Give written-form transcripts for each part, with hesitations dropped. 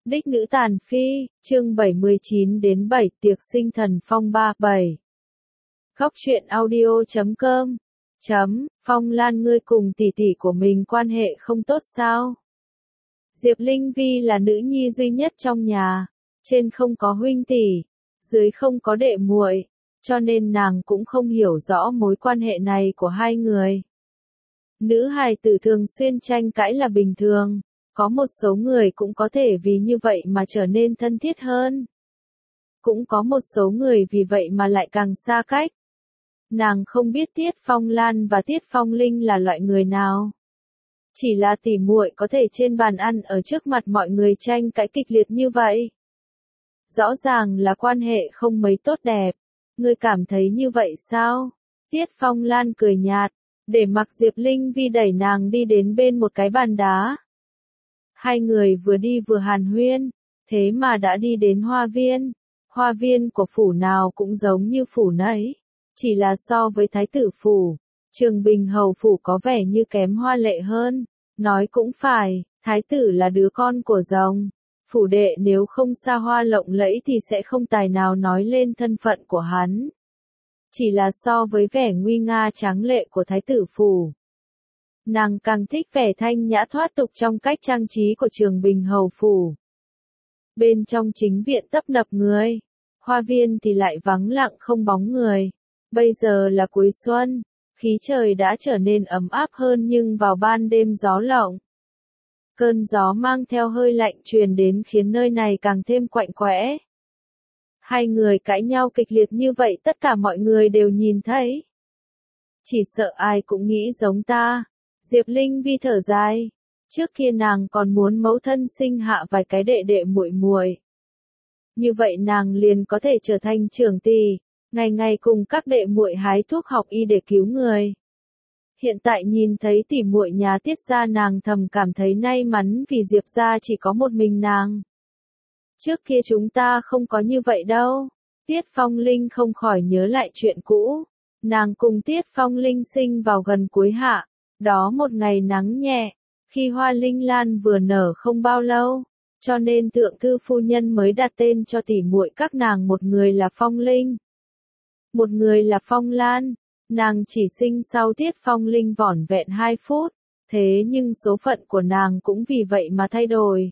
Đích nữ tàn phi, chương 79 đến 7 tiệc sinh thần phong ba 7. Góc truyện audio.com. Phong Lan, ngươi cùng tỷ tỷ của mình quan hệ không tốt sao? Diệp Linh Vi là nữ nhi duy nhất trong nhà, trên không có huynh tỷ, dưới không có đệ muội, cho nên nàng cũng không hiểu rõ mối quan hệ này của hai người. Nữ hài tử thường xuyên tranh cãi là bình thường, có một số người cũng có thể vì như vậy mà trở nên thân thiết hơn. Cũng có một số người vì vậy mà lại càng xa cách. Nàng không biết Tiết Phong Lan và Tiết Phong Linh là loại người nào. Chỉ là tỉ muội có thể trên bàn ăn ở trước mặt mọi người tranh cãi kịch liệt như vậy. Rõ ràng là quan hệ không mấy tốt đẹp. Ngươi cảm thấy như vậy sao? Tiết Phong Lan cười nhạt, để mặc Diệp Linh Vi đẩy nàng đi đến bên một cái bàn đá. Hai người vừa đi vừa hàn huyên, thế mà đã đi đến hoa viên. Hoa viên của phủ nào cũng giống như phủ nấy, chỉ là so với thái tử phủ, Trường Bình hầu phủ có vẻ như kém hoa lệ hơn. Nói cũng phải, thái tử là đứa con của rồng. Phủ đệ nếu không xa hoa lộng lẫy thì sẽ không tài nào nói lên thân phận của hắn. Chỉ là so với vẻ nguy nga tráng lệ của thái tử phủ, nàng càng thích vẻ thanh nhã thoát tục trong cách trang trí của Trường Bình hầu phủ. Bên trong chính viện tấp nập người, hoa viên thì lại vắng lặng không bóng người. Bây giờ là cuối xuân, khí trời đã trở nên ấm áp hơn nhưng vào ban đêm gió lộng. Cơn gió mang theo hơi lạnh truyền đến khiến nơi này càng thêm quạnh quẽ. Hai người cãi nhau kịch liệt như vậy tất cả mọi người đều nhìn thấy. Chỉ sợ ai cũng nghĩ giống ta. Diệp Linh Vi thở dài. Trước kia nàng còn muốn mẫu thân sinh hạ vài cái đệ đệ muội muội. Như vậy nàng liền có thể trở thành trưởng tỷ, ngày ngày cùng các đệ muội hái thuốc học y để cứu người. Hiện tại nhìn thấy tỷ muội nhà Tiết gia, nàng thầm cảm thấy may mắn vì Diệp gia chỉ có một mình nàng. Trước kia chúng ta không có như vậy đâu. Tiết Phong Linh không khỏi nhớ lại chuyện cũ. Nàng cùng Tiết Phong Linh sinh vào gần cuối hạ. Đó một ngày nắng nhẹ, khi hoa linh lan vừa nở không bao lâu, cho nên thượng thư phu nhân mới đặt tên cho tỷ muội các nàng, một người là Phong Linh, một người là Phong Lan. Nàng chỉ sinh sau Tiết Phong Linh vỏn vẹn 2 phút, thế nhưng số phận của nàng cũng vì vậy mà thay đổi.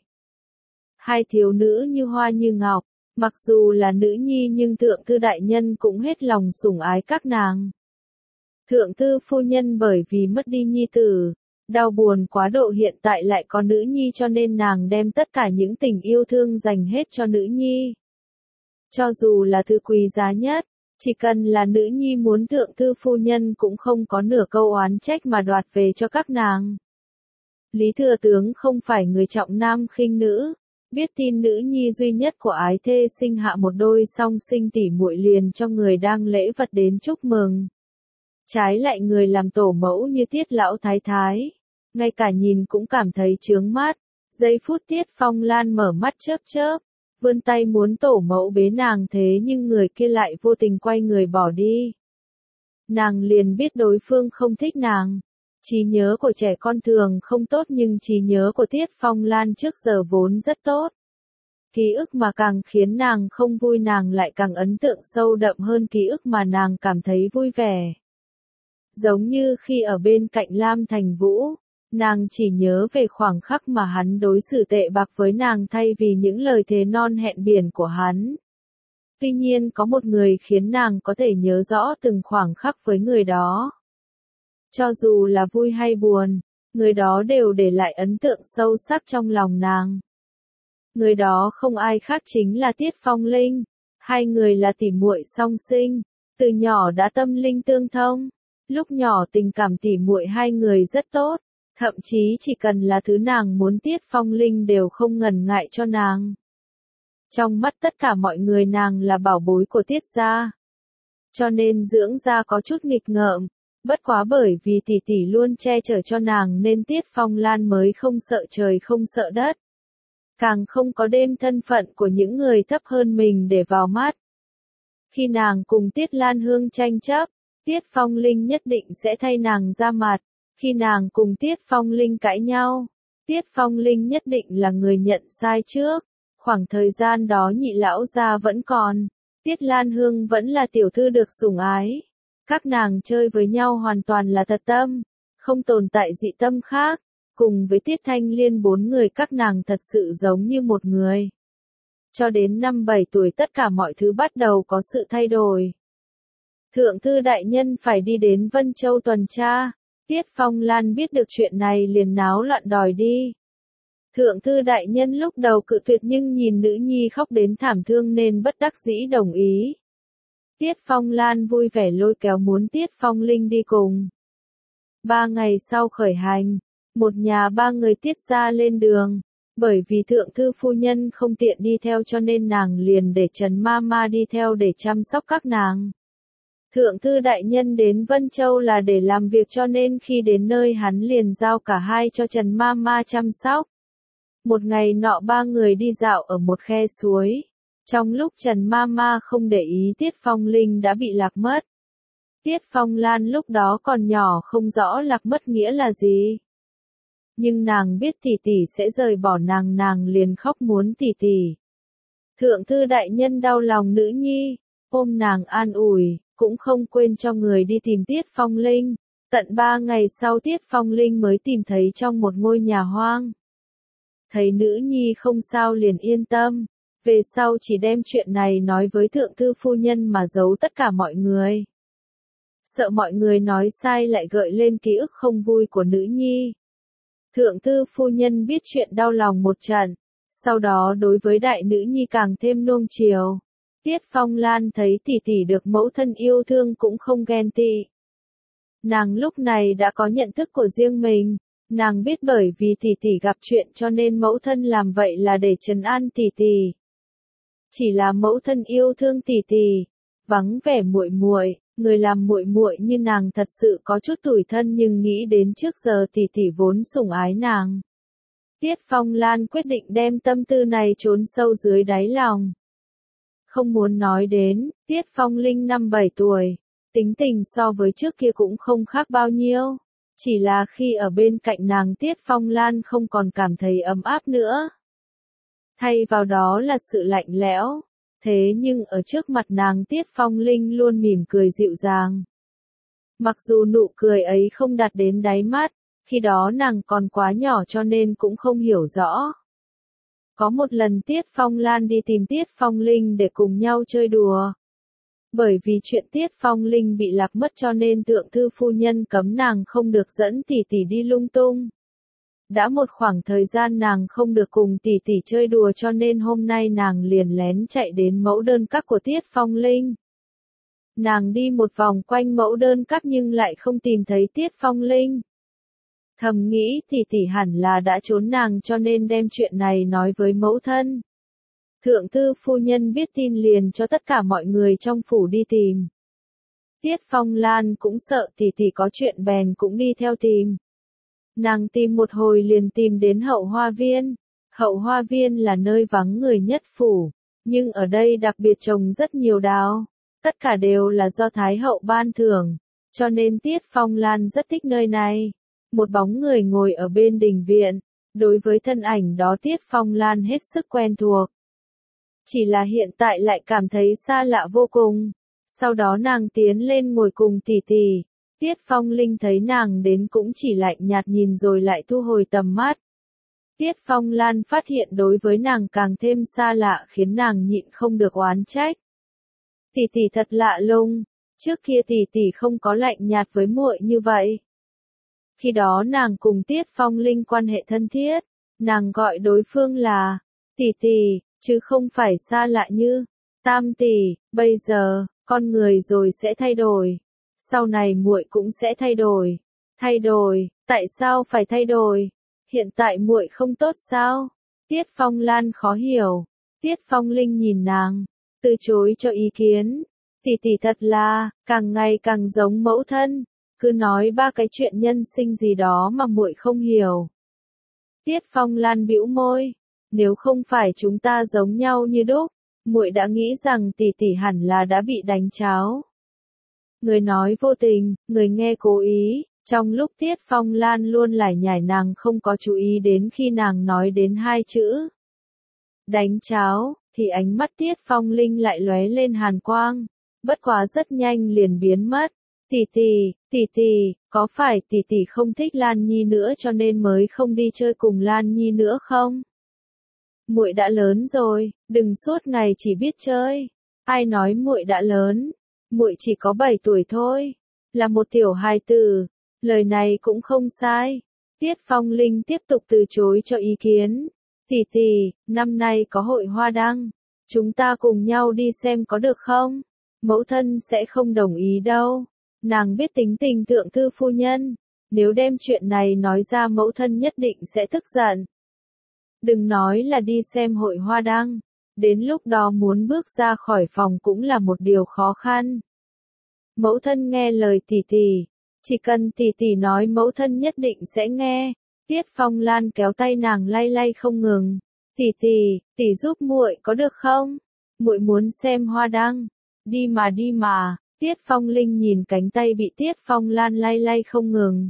Hai thiếu nữ như hoa như ngọc, mặc dù là nữ nhi nhưng thượng thư đại nhân cũng hết lòng sủng ái các nàng. Thượng thư phu nhân bởi vì mất đi nhi tử, đau buồn quá độ, hiện tại lại có nữ nhi cho nên nàng đem tất cả những tình yêu thương dành hết cho nữ nhi. Cho dù là thứ quý giá nhất, chỉ cần là nữ nhi muốn, thượng thư phu nhân cũng không có nửa câu oán trách mà đoạt về cho các nàng. Lý thừa tướng không phải người trọng nam khinh nữ, biết tin nữ nhi duy nhất của ái thê sinh hạ một đôi song sinh tỷ muội liền cho người đang lễ vật đến chúc mừng. Trái lại người làm tổ mẫu như Tiết lão thái thái, ngay cả nhìn cũng cảm thấy chướng mắt. Giây phút Tiết Phong Lan mở mắt chớp chớp, vươn tay muốn tổ mẫu bế nàng, thế nhưng người kia lại vô tình quay người bỏ đi. Nàng liền biết đối phương không thích nàng. Trí nhớ của trẻ con thường không tốt nhưng trí nhớ của Tiết Phong Lan trước giờ vốn rất tốt. Ký ức mà càng khiến nàng không vui nàng lại càng ấn tượng sâu đậm hơn ký ức mà nàng cảm thấy vui vẻ. Giống như khi ở bên cạnh Lam Thành Vũ, nàng chỉ nhớ về khoảng khắc mà hắn đối xử tệ bạc với nàng thay vì những lời thề non hẹn biển của hắn. Tuy nhiên có một người khiến nàng có thể nhớ rõ từng khoảng khắc với người đó. Cho dù là vui hay buồn, người đó đều để lại ấn tượng sâu sắc trong lòng nàng. Người đó không ai khác chính là Tiết Phong Linh. Hai người là tỷ muội song sinh, từ nhỏ đã tâm linh tương thông. Lúc nhỏ tình cảm tỷ muội hai người rất tốt, thậm chí chỉ cần là thứ nàng muốn Tiết Phong Linh đều không ngần ngại cho nàng. Trong mắt tất cả mọi người nàng là bảo bối của Tiết gia. Cho nên dưỡng gia có chút nghịch ngợm, bất quá bởi vì tỷ tỷ luôn che chở cho nàng nên Tiết Phong Lan mới không sợ trời không sợ đất. Càng không có đem thân phận của những người thấp hơn mình để vào mắt. Khi nàng cùng Tiết Lan Hương tranh chấp, Tiết Phong Linh nhất định sẽ thay nàng ra mặt. Khi nàng cùng Tiết Phong Linh cãi nhau, Tiết Phong Linh nhất định là người nhận sai trước. Khoảng thời gian đó Nhị lão gia vẫn còn, Tiết Lan Hương vẫn là tiểu thư được sủng ái. Các nàng chơi với nhau hoàn toàn là thật tâm, không tồn tại dị tâm khác. Cùng với Tiết Thanh Liên 4 người các nàng thật sự giống như một người. Cho đến năm 7 tuổi tất cả mọi thứ bắt đầu có sự thay đổi. Thượng thư đại nhân phải đi đến Vân Châu tuần tra. Tiết Phong Lan biết được chuyện này liền náo loạn đòi đi. Thượng thư đại nhân lúc đầu cự tuyệt nhưng nhìn nữ nhi khóc đến thảm thương nên bất đắc dĩ đồng ý. Tiết Phong Lan vui vẻ lôi kéo muốn Tiết Phong Linh đi cùng. 3 ngày sau khởi hành, một nhà 3 người Tiết gia lên đường. Bởi vì thượng thư phu nhân không tiện đi theo cho nên nàng liền để Trần Mama đi theo để chăm sóc các nàng. Thượng thư đại nhân đến Vân Châu là để làm việc cho nên khi đến nơi hắn liền giao cả hai cho Trần Mama chăm sóc. Một ngày nọ 3 người đi dạo ở một khe suối. Trong lúc Trần Mama không để ý Tiết Phong Linh đã bị lạc mất. Tiết Phong Lan lúc đó còn nhỏ không rõ lạc mất nghĩa là gì. Nhưng nàng biết tỷ tỷ sẽ rời bỏ nàng liền khóc muốn tỷ tỷ. Thượng thư đại nhân đau lòng nữ nhi, ôm nàng an ủi, cũng không quên cho người đi tìm Tiết Phong Linh. Tận 3 ngày sau Tiết Phong Linh mới tìm thấy trong một ngôi nhà hoang. Thấy nữ nhi không sao liền yên tâm, về sau chỉ đem chuyện này nói với thượng thư phu nhân mà giấu tất cả mọi người. Sợ mọi người nói sai lại gợi lên ký ức không vui của nữ nhi. Thượng thư phu nhân biết chuyện đau lòng một trận, sau đó đối với đại nữ nhi càng thêm nuông chiều. Tiết Phong Lan thấy tỷ tỷ được mẫu thân yêu thương cũng không ghen tị. Nàng lúc này đã có nhận thức của riêng mình, nàng biết bởi vì tỷ tỷ gặp chuyện cho nên mẫu thân làm vậy là để trấn an tỷ tỷ. Chỉ là mẫu thân yêu thương tỷ tỷ, vắng vẻ muội muội, người làm muội muội như nàng thật sự có chút tủi thân nhưng nghĩ đến trước giờ tỷ tỷ vốn sủng ái nàng. Tiết Phong Lan quyết định đem tâm tư này trốn sâu dưới đáy lòng. Không muốn nói đến, Tiết Phong Linh năm 7 tuổi, tính tình so với trước kia cũng không khác bao nhiêu. Chỉ là khi ở bên cạnh nàng Tiết Phong Lan không còn cảm thấy ấm áp nữa. Thay vào đó là sự lạnh lẽo. Thế nhưng ở trước mặt nàng Tiết Phong Linh luôn mỉm cười dịu dàng. Mặc dù nụ cười ấy không đạt đến đáy mắt, khi đó nàng còn quá nhỏ cho nên cũng không hiểu rõ. Có một lần Tiết Phong Lan đi tìm Tiết Phong Linh để cùng nhau chơi đùa. Bởi vì chuyện Tiết Phong Linh bị lạc mất cho nên thượng thư phu nhân cấm nàng không được dẫn tỷ tỷ đi lung tung. Đã một khoảng thời gian nàng không được cùng tỷ tỷ chơi đùa cho nên hôm nay nàng liền lén chạy đến mẫu đơn các của Tiết Phong Linh. Nàng đi một vòng quanh mẫu đơn các nhưng lại không tìm thấy Tiết Phong Linh. Thầm nghĩ tỷ tỷ hẳn là đã trốn nàng cho nên đem chuyện này nói với mẫu thân. Thượng thư phu nhân biết tin liền cho tất cả mọi người trong phủ đi tìm. Tiết Phong Lan cũng sợ tỷ tỷ có chuyện bèn cũng đi theo tìm. Nàng tìm một hồi liền tìm đến hậu hoa viên. Hậu hoa viên là nơi vắng người nhất phủ, nhưng ở đây đặc biệt trồng rất nhiều đào. Tất cả đều là do Thái hậu ban thưởng, cho nên Tiết Phong Lan rất thích nơi này. Một bóng người ngồi ở bên đình viện, đối với thân ảnh đó Tiết Phong Lan hết sức quen thuộc. Chỉ là hiện tại lại cảm thấy xa lạ vô cùng. Sau đó nàng tiến lên ngồi cùng tỷ tỷ. Tiết Phong Linh thấy nàng đến cũng chỉ lạnh nhạt nhìn rồi lại thu hồi tầm mắt. Tiết Phong Lan phát hiện đối với nàng càng thêm xa lạ khiến nàng nhịn không được oán trách. Tỷ tỷ thật lạ lùng, trước kia tỷ tỷ không có lạnh nhạt với muội như vậy. Khi đó nàng cùng Tiết Phong Linh quan hệ thân thiết, nàng gọi đối phương là tỷ tỷ, chứ không phải xa lạ như tam tỷ. Bây giờ, con người rồi sẽ thay đổi. Sau này muội cũng sẽ thay đổi. Thay đổi, tại sao phải thay đổi? Hiện tại muội không tốt sao? Tiết Phong Lan khó hiểu. Tiết Phong Linh nhìn nàng, từ chối cho ý kiến. Tỷ tỷ thật là, càng ngày càng giống mẫu thân, cứ nói 3 cái chuyện nhân sinh gì đó mà muội không hiểu. Tiết Phong Lan bĩu môi, nếu không phải chúng ta giống nhau như đúc, muội đã nghĩ rằng tỷ tỷ hẳn là đã bị đánh cháo. Người nói vô tình, người nghe cố ý, trong lúc Tiết Phong Lan luôn lải nhải nàng không có chú ý đến khi nàng nói đến 2 chữ Đánh cháo, thì ánh mắt Tiết Phong Linh lại lóe lên hàn quang. Bất quá rất nhanh liền biến mất. Tỷ tỷ, có phải tỷ tỷ không thích Lan Nhi nữa cho nên mới không đi chơi cùng Lan Nhi nữa không? Muội đã lớn rồi, đừng suốt ngày chỉ biết chơi. Ai nói muội đã lớn? Muội chỉ có 7 tuổi thôi, là một tiểu hài tử. Lời này cũng không sai. Tiết Phong Linh tiếp tục từ chối cho ý kiến. Tỷ, năm nay có hội hoa đăng, chúng ta cùng nhau đi xem có được không? Mẫu thân sẽ không đồng ý đâu. Nàng biết tính tình thượng thư phu nhân, nếu đem chuyện này nói ra mẫu thân nhất định sẽ tức giận. Đừng nói là đi xem hội hoa đăng, đến lúc đó muốn bước ra khỏi phòng cũng là một điều khó khăn. Mẫu thân nghe lời tỷ, chỉ cần tỷ nói mẫu thân nhất định sẽ nghe. Tiết Phong Lan kéo tay nàng lay lay không ngừng. Tỷ giúp muội có được không? Muội muốn xem hoa đăng. Đi mà. Tiết Phong Linh nhìn cánh tay bị Tiết Phong Lan lay lay không ngừng.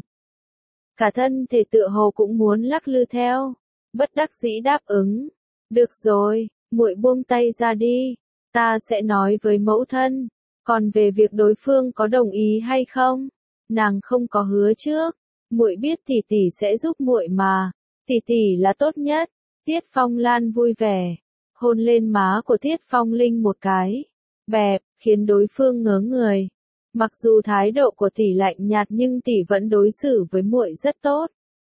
Cả thân thể tựa hồ cũng muốn lắc lư theo. Bất đắc dĩ đáp ứng. Được rồi, muội buông tay ra đi. Ta sẽ nói với mẫu thân. Còn về việc đối phương có đồng ý hay không? Nàng không có hứa trước. Muội biết tỷ sẽ giúp muội mà. Tỷ là tốt nhất. Tiết Phong Lan vui vẻ. Hôn lên má của Tiết Phong Linh một cái. Bẹp, khiến đối phương ngớ người. Mặc dù thái độ của tỷ lạnh nhạt nhưng tỷ vẫn đối xử với muội rất tốt.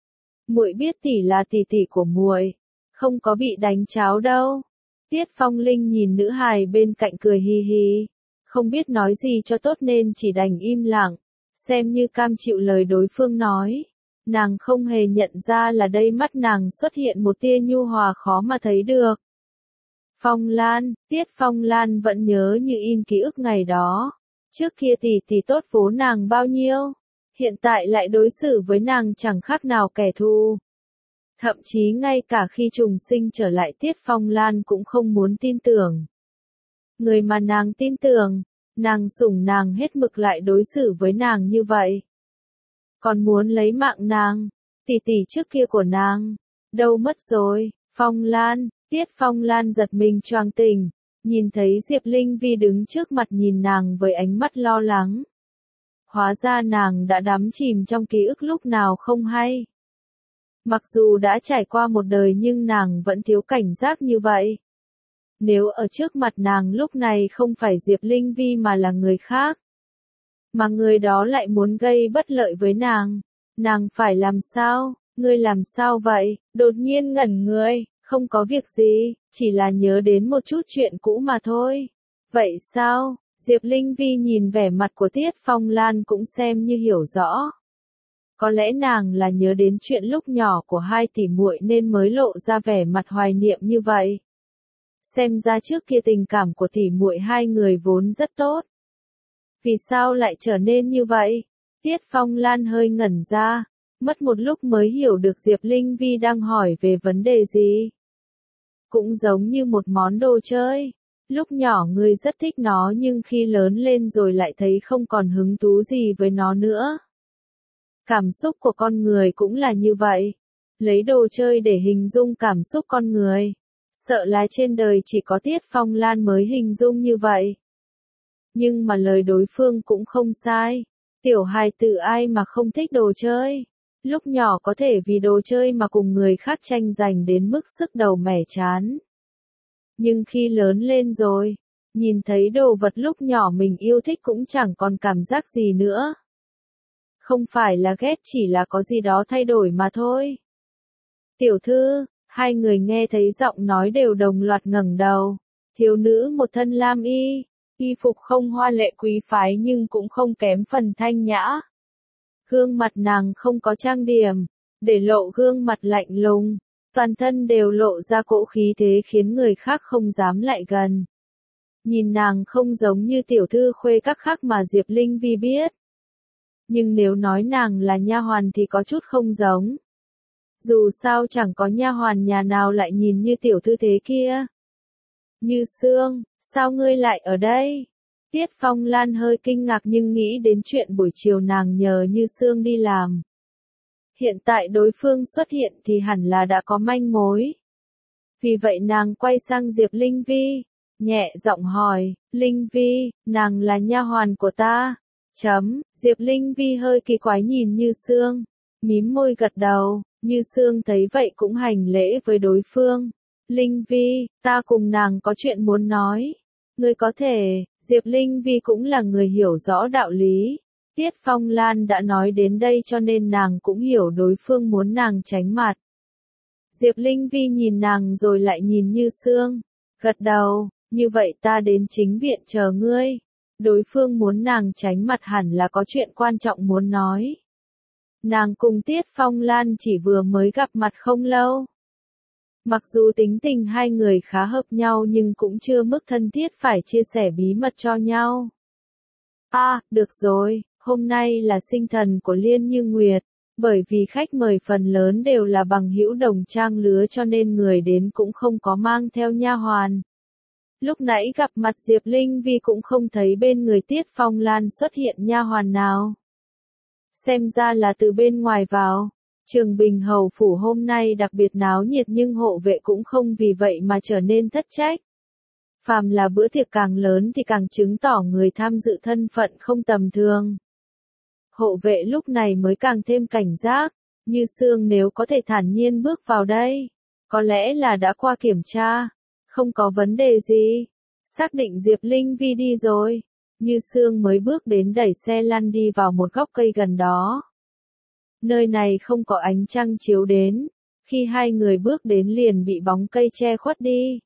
Muội biết tỷ là tỷ của muội, không có bị đánh cháo đâu. Tiết Phong Linh nhìn nữ hài bên cạnh cười hi hi, không biết nói gì cho tốt nên chỉ đành im lặng, xem như cam chịu lời đối phương nói. Nàng không hề nhận ra là đây mắt nàng xuất hiện một tia nhu hòa khó mà thấy được. Phong Lan, Tiết Phong Lan vẫn nhớ như in ký ức ngày đó. Trước kia tỷ tốt vố nàng bao nhiêu, hiện tại lại đối xử với nàng chẳng khác nào kẻ thù. Thậm chí ngay cả khi trùng sinh trở lại Tiết Phong Lan cũng không muốn tin tưởng. Người mà nàng tin tưởng, nàng sủng nàng hết mực lại đối xử với nàng như vậy. Còn muốn lấy mạng nàng, tỷ trước kia của nàng, đâu mất rồi. Phong Lan, Tiết Phong Lan giật mình choàng tỉnh, nhìn thấy Diệp Linh Vi đứng trước mặt nhìn nàng với ánh mắt lo lắng. Hóa ra nàng đã đắm chìm trong ký ức lúc nào không hay. Mặc dù đã trải qua một đời nhưng nàng vẫn thiếu cảnh giác như vậy. Nếu ở trước mặt nàng lúc này không phải Diệp Linh Vi mà là người khác, mà người đó lại muốn gây bất lợi với nàng phải làm sao? Ngươi làm sao vậy? Đột nhiên ngẩn người, không có việc gì, chỉ là nhớ đến một chút chuyện cũ mà thôi. Vậy sao? Diệp Linh Vi nhìn vẻ mặt của Tiết Phong Lan cũng xem như hiểu rõ. Có lẽ nàng là nhớ đến chuyện lúc nhỏ của hai tỷ muội nên mới lộ ra vẻ mặt hoài niệm như vậy. Xem ra trước kia tình cảm của tỷ muội hai người vốn rất tốt. Vì sao lại trở nên như vậy? Tiết Phong Lan hơi ngẩn ra, mất một lúc mới hiểu được Diệp Linh Vi đang hỏi về vấn đề gì. Cũng giống như một món đồ chơi. Lúc nhỏ ngươi rất thích nó nhưng khi lớn lên rồi lại thấy không còn hứng thú gì với nó nữa. Cảm xúc của con người cũng là như vậy. Lấy đồ chơi để hình dung cảm xúc con người. Sợ là trên đời chỉ có Tiết Phong Lan mới hình dung như vậy. Nhưng mà lời đối phương cũng không sai. Tiểu hài tử ai mà không thích đồ chơi. Lúc nhỏ có thể vì đồ chơi mà cùng người khác tranh giành đến mức sức đầu mẻ chán. Nhưng khi lớn lên rồi, nhìn thấy đồ vật lúc nhỏ mình yêu thích cũng chẳng còn cảm giác gì nữa. Không phải là ghét chỉ là có gì đó thay đổi mà thôi. Tiểu thư, hai người nghe thấy giọng nói đều đồng loạt ngẩng đầu. Thiếu nữ một thân lam y phục không hoa lệ quý phái nhưng cũng không kém phần thanh nhã. Gương mặt nàng không có trang điểm, để lộ gương mặt lạnh lùng, toàn thân đều lộ ra cỗ khí thế khiến người khác không dám lại gần. Nhìn nàng không giống như tiểu thư khuê các khác mà Diệp Linh Vi biết. Nhưng nếu nói nàng là nha hoàn thì có chút không giống. Dù sao chẳng có nha hoàn nhà nào lại nhìn như tiểu thư thế kia. Như Sương, sao ngươi lại ở đây? Tiết Phong Lan hơi kinh ngạc nhưng nghĩ đến chuyện buổi chiều nàng nhờ Như Sương đi làm. Hiện tại đối phương xuất hiện thì hẳn là đã có manh mối. Vì vậy nàng quay sang Diệp Linh Vi, nhẹ giọng hỏi, Linh Vi, nàng là nha hoàn của ta. Diệp Linh Vi hơi kỳ quái nhìn Như Sương, mím môi gật đầu, Như Sương thấy vậy cũng hành lễ với đối phương. Linh Vi, ta cùng nàng có chuyện muốn nói. Ngươi có thể, Diệp Linh Vi cũng là người hiểu rõ đạo lý. Tiết Phong Lan đã nói đến đây cho nên nàng cũng hiểu đối phương muốn nàng tránh mặt. Diệp Linh Vi nhìn nàng rồi lại nhìn Như Sương, gật đầu, như vậy ta đến chính viện chờ ngươi. Đối phương muốn nàng tránh mặt hẳn là có chuyện quan trọng muốn nói. Nàng cùng Tiết Phong Lan chỉ vừa mới gặp mặt không lâu. Mặc dù tính tình hai người khá hợp nhau nhưng cũng chưa mức thân thiết phải chia sẻ bí mật cho nhau. Được rồi, hôm nay là sinh thần của Liên Như Nguyệt, bởi vì khách mời phần lớn đều là bằng hữu đồng trang lứa cho nên người đến cũng không có mang theo nha hoàn. Lúc nãy gặp mặt Diệp Linh Vi cũng không thấy bên người Tiết Phong Lan xuất hiện nha hoàn nào. Xem ra là từ bên ngoài vào. Trường Bình Hầu Phủ hôm nay đặc biệt náo nhiệt nhưng hộ vệ cũng không vì vậy mà trở nên thất trách. Phàm là bữa tiệc càng lớn thì càng chứng tỏ người tham dự thân phận không tầm thường. Hộ vệ lúc này mới càng thêm cảnh giác, Như Sương nếu có thể thản nhiên bước vào đây, có lẽ là đã qua kiểm tra, không có vấn đề gì. Xác định Diệp Linh Vi đi rồi, Như Sương mới bước đến đẩy xe lăn đi vào một góc cây gần đó. Nơi này không có ánh trăng chiếu đến, khi hai người bước đến liền bị bóng cây che khuất đi.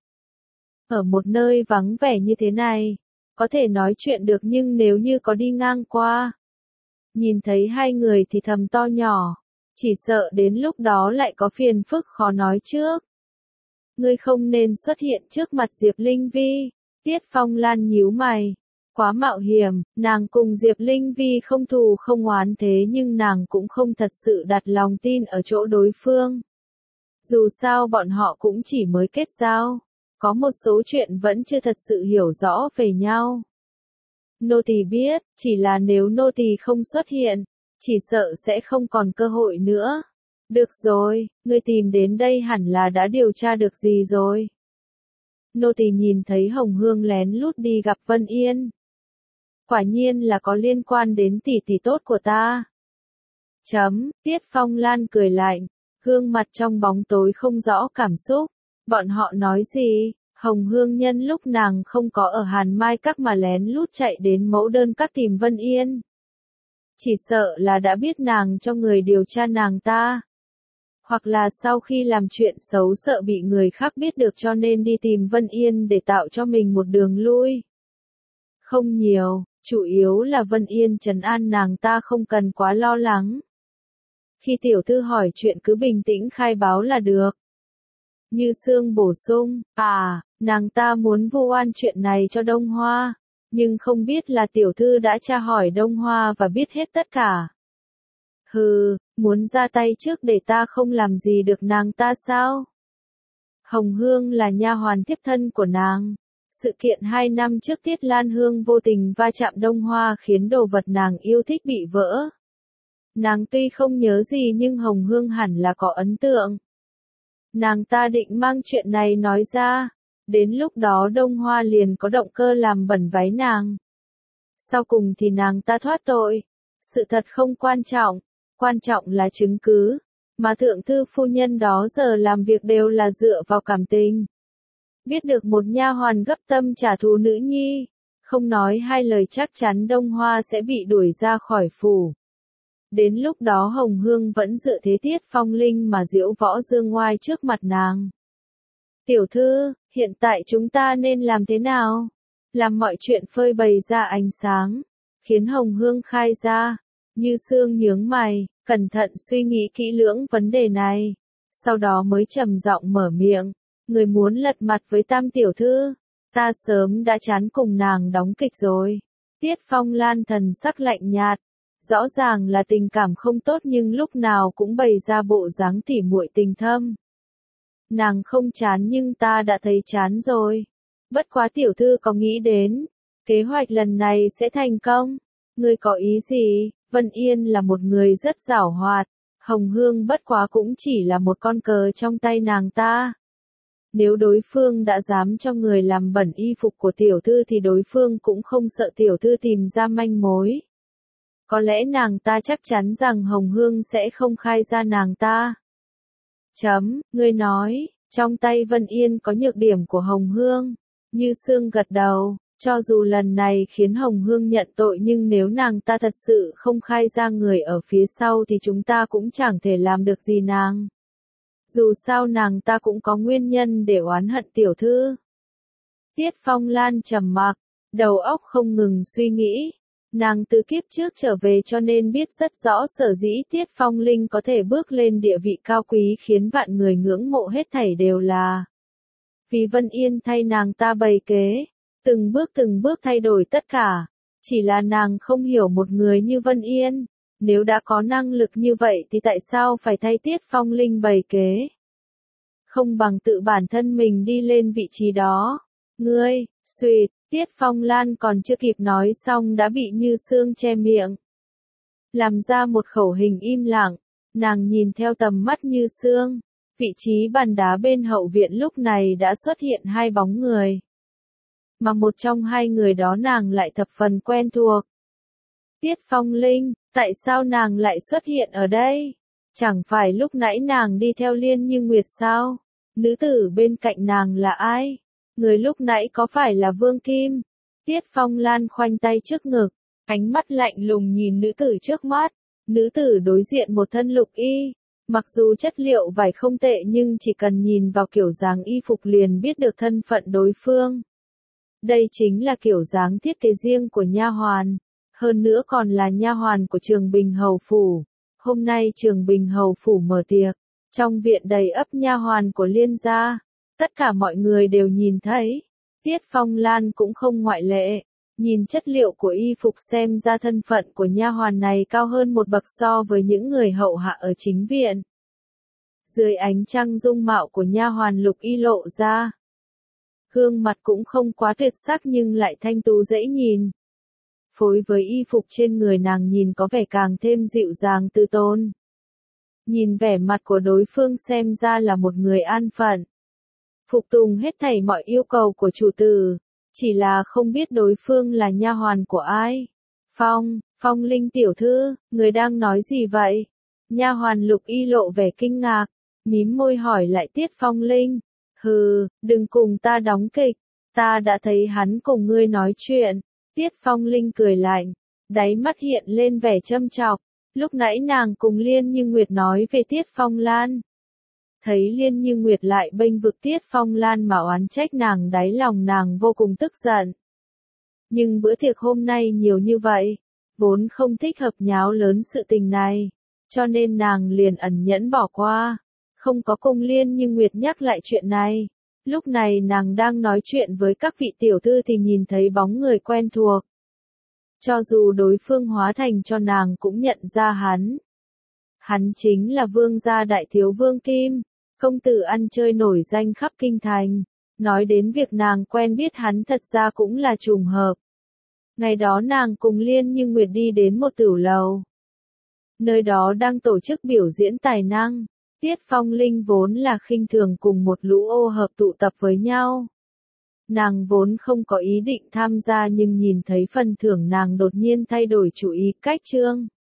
Ở một nơi vắng vẻ như thế này, có thể nói chuyện được nhưng nếu như có đi ngang qua, nhìn thấy hai người thì thầm to nhỏ, chỉ sợ đến lúc đó lại có phiền phức khó nói trước. Ngươi không nên xuất hiện trước mặt Diệp Linh Vi. Tiết Phong Lan nhíu mày. Quá mạo hiểm, nàng cùng Diệp Linh Vi không thù không oán thế nhưng nàng cũng không thật sự đặt lòng tin ở chỗ đối phương. Dù sao bọn họ cũng chỉ mới kết giao, có một số chuyện vẫn chưa thật sự hiểu rõ về nhau. Nô tỳ biết, chỉ là nếu nô tỳ không xuất hiện, chỉ sợ sẽ không còn cơ hội nữa. Được rồi, ngươi tìm đến đây hẳn là đã điều tra được gì rồi. Nô tỳ nhìn thấy Hồng Hương lén lút đi gặp Vân Yên. Quả nhiên là có liên quan đến tỷ tỷ tốt của ta. Tiết Phong Lan cười lạnh, gương mặt trong bóng tối không rõ cảm xúc. Bọn họ nói gì? Hồng Hương nhân lúc nàng không có ở Hàn Mai Các mà lén lút chạy đến Mẫu Đơn Các tìm Vân Yên. Chỉ sợ là đã biết nàng cho người điều tra nàng ta. Hoặc là sau khi làm chuyện xấu sợ bị người khác biết được cho nên đi tìm Vân Yên để tạo cho mình một đường lui. Không nhiều, chủ yếu là Vân Yên trấn an nàng ta không cần quá lo lắng. Khi tiểu thư hỏi chuyện cứ bình tĩnh khai báo là được. Như Sương bổ sung, nàng ta muốn vu oan chuyện này cho Đông Hoa, nhưng không biết là tiểu thư đã tra hỏi Đông Hoa và biết hết tất cả. Hừ, muốn ra tay trước để ta không làm gì được nàng ta sao? Hồng Hương là nha hoàn tiếp thân của nàng. Sự kiện 2 năm trước Tiết Lan Hương vô tình va chạm Đông Hoa khiến đồ vật nàng yêu thích bị vỡ. Nàng tuy không nhớ gì nhưng Hồng Hương hẳn là có ấn tượng. Nàng ta định mang chuyện này nói ra, đến lúc đó Đông Hoa liền có động cơ làm bẩn váy nàng. Sau cùng thì nàng ta thoát tội. Sự thật không quan trọng là chứng cứ, mà thượng thư phu nhân đó giờ làm việc đều là dựa vào cảm tình. Biết được một nha hoàn gấp tâm trả thù nữ nhi, không nói hai lời chắc chắn Đông Hoa sẽ bị đuổi ra khỏi phủ. Đến lúc đó Hồng Hương vẫn dựa thế Tiết Phong Linh mà diễu võ dương ngoai trước mặt nàng. Tiểu thư, hiện tại chúng ta nên làm thế nào? Làm mọi chuyện phơi bày ra ánh sáng, khiến Hồng Hương khai ra. Như Sương nhướng mày, cẩn thận suy nghĩ kỹ lưỡng vấn đề này. Sau đó mới trầm giọng mở miệng. Người muốn lật mặt với Tam tiểu thư, ta sớm đã chán cùng nàng đóng kịch rồi. Tiết Phong Lan thần sắc lạnh nhạt, rõ ràng là tình cảm không tốt nhưng lúc nào cũng bày ra bộ dáng tỉ muội tình thâm. Nàng không chán nhưng ta đã thấy chán rồi. Bất quá tiểu thư có nghĩ đến, kế hoạch lần này sẽ thành công. Ngươi có ý gì? Vân Yên là một người rất giảo hoạt, Hồng Hương bất quá cũng chỉ là một con cờ trong tay nàng ta. Nếu đối phương đã dám cho người làm bẩn y phục của tiểu thư thì đối phương cũng không sợ tiểu thư tìm ra manh mối. Có lẽ nàng ta chắc chắn rằng Hồng Hương sẽ không khai ra nàng ta. Ngươi nói, trong tay Vân Yên có nhược điểm của Hồng Hương. Như Sương gật đầu, cho dù lần này khiến Hồng Hương nhận tội nhưng nếu nàng ta thật sự không khai ra người ở phía sau thì chúng ta cũng chẳng thể làm được gì nàng. Dù sao nàng ta cũng có nguyên nhân để oán hận tiểu thư. Tiết Phong Lan trầm mặc, đầu óc không ngừng suy nghĩ. Nàng từ kiếp trước trở về cho nên biết rất rõ sở dĩ Tiết Phong Linh có thể bước lên địa vị cao quý khiến vạn người ngưỡng mộ hết thảy đều là vì Vân Yên thay nàng ta bày kế, từng bước thay đổi tất cả. Chỉ là nàng không hiểu một người như Vân Yên, nếu đã có năng lực như vậy thì tại sao phải thay Tiết Phong Linh bày kế? Không bằng tự bản thân mình đi lên vị trí đó. Ngươi, suýt, Tiết Phong Lan còn chưa kịp nói xong đã bị Như Sương che miệng. Làm ra một khẩu hình im lặng, nàng nhìn theo tầm mắt Như Sương. Vị trí bàn đá bên hậu viện lúc này đã xuất hiện hai bóng người. Mà một trong hai người đó nàng lại thập phần quen thuộc. Tiết Phong Linh, tại sao nàng lại xuất hiện ở đây? Chẳng phải lúc nãy nàng đi theo Liên Như Nguyệt sao? Nữ tử bên cạnh nàng là ai? Người lúc nãy có phải là Vương Kim? Tiết Phong Lan khoanh tay trước ngực, ánh mắt lạnh lùng nhìn nữ tử trước mắt. Nữ tử đối diện một thân lục y. Mặc dù chất liệu vải không tệ nhưng chỉ cần nhìn vào kiểu dáng y phục liền biết được thân phận đối phương. Đây chính là kiểu dáng thiết kế riêng của nha hoàn, hơn nữa còn là nha hoàn của Trường Bình Hầu Phủ. Hôm nay Trường Bình Hầu Phủ mở tiệc, trong viện đầy ắp nha hoàn của Liên gia, tất cả mọi người đều nhìn thấy. Tiết Phong Lan cũng không ngoại lệ, nhìn chất liệu của y phục xem ra thân phận của nha hoàn này cao hơn một bậc so với những người hậu hạ ở chính viện. Dưới ánh trăng dung mạo của nha hoàn lục y lộ ra. Gương mặt cũng không quá tuyệt sắc nhưng lại thanh tú dễ nhìn. Phối với y phục trên người nàng nhìn có vẻ càng thêm dịu dàng từ tốn. Nhìn vẻ mặt của đối phương xem ra là một người an phận. Phục tùng hết thảy mọi yêu cầu của chủ tử. Chỉ là không biết đối phương là nha hoàn của ai. Phong Linh tiểu thư, người đang nói gì vậy? Nha hoàn lục y lộ vẻ kinh ngạc, mím môi hỏi lại Tiết Phong Linh. Hừ, đừng cùng ta đóng kịch, ta đã thấy hắn cùng ngươi nói chuyện. Tiết Phong Linh cười lạnh, đáy mắt hiện lên vẻ châm chọc. Lúc nãy nàng cùng Liên Như Nguyệt nói về Tiết Phong Lan. Thấy Liên Như Nguyệt lại bênh vực Tiết Phong Lan mà oán trách nàng, đáy lòng nàng vô cùng tức giận. Nhưng bữa tiệc hôm nay nhiều như vậy, vốn không thích hợp nháo lớn sự tình này, cho nên nàng liền ẩn nhẫn bỏ qua, không có cùng Liên Như Nguyệt nhắc lại chuyện này. Lúc này nàng đang nói chuyện với các vị tiểu thư thì nhìn thấy bóng người quen thuộc. Cho dù đối phương hóa thành cho nàng cũng nhận ra hắn. Hắn chính là Vương gia đại thiếu Vương Kim, công tử ăn chơi nổi danh khắp kinh thành. Nói đến việc nàng quen biết hắn thật ra cũng là trùng hợp. Ngày đó nàng cùng Liên Như Nguyệt đi đến một tửu lầu. Nơi đó đang tổ chức biểu diễn tài năng. Tiết Phong Linh vốn là khinh thường cùng một lũ ô hợp tụ tập với nhau. Nàng vốn không có ý định tham gia nhưng nhìn thấy phần thưởng nàng đột nhiên thay đổi chủ ý cách chương.